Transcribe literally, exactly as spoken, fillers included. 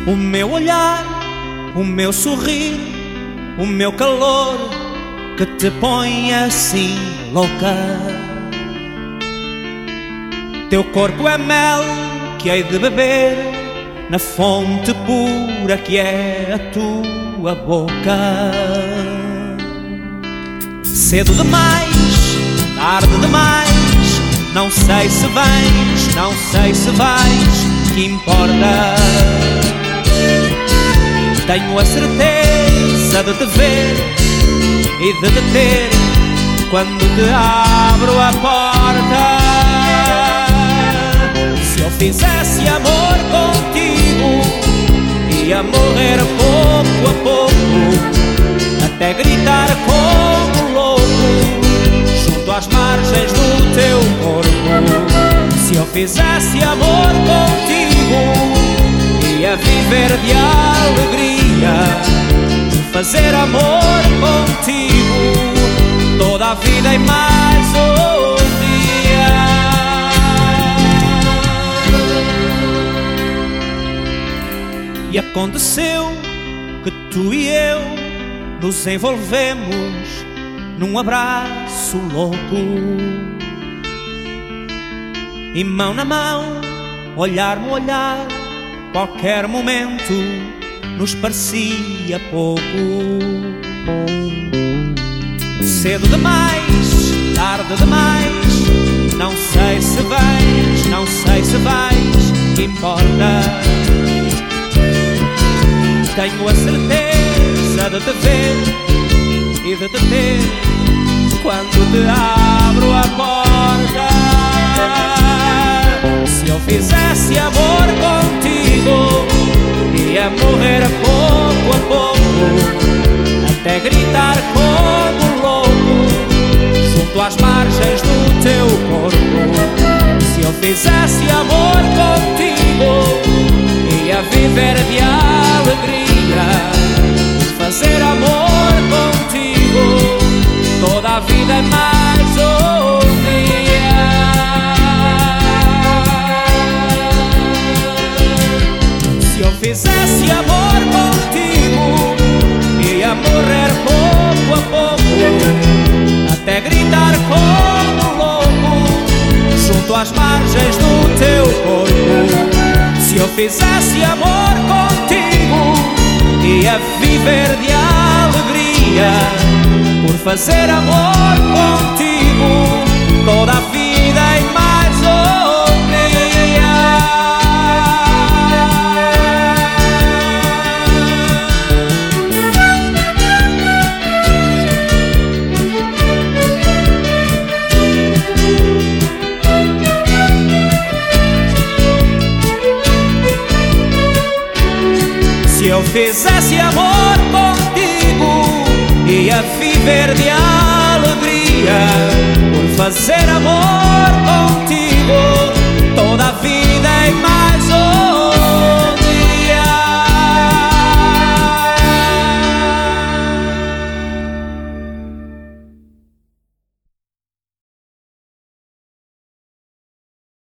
O meu olhar, o meu sorrir, o meu calor que te põe assim louca. Teu corpo é mel que hei de beber na fonte pura que é a tua boca. Cedo demais, tarde demais, não sei se vens, não sei se vais, que importa? Tenho a certeza de te ver e de te ter quando te abro a porta. Se eu fizesse amor contigo, ia morrer pouco a pouco, até gritar como louco, junto às margens do teu corpo. Se eu fizesse amor contigo, ia viver de alegria, de fazer amor contigo toda a vida e mais um dia. E aconteceu que tu e eu nos envolvemos num abraço louco, e mão na mão, olhar no olhar, qualquer momento nos parecia pouco. Cedo demais, tarde demais, não sei se vais, não sei se vais, que importa? Tenho a certeza de te ver e de te ter quando te abro a porta. Se eu fizesse amor contigo, ia morrer pouco a pouco, até gritar como louco, junto às margens do teu corpo. Se eu fizesse amor contigo, ia viver de alegria, de fazer amor contigo toda a vida e mais um dia. Se eu fizesse amor contigo, ia morrer pouco a pouco, até gritar como louco, junto às margens do teu corpo. Se eu fizesse amor contigo, ia viver de alegria, por fazer amor contigo toda a vida e mais um dia. Se eu fizesse amor contigo, ia viver de alegria, por fazer amor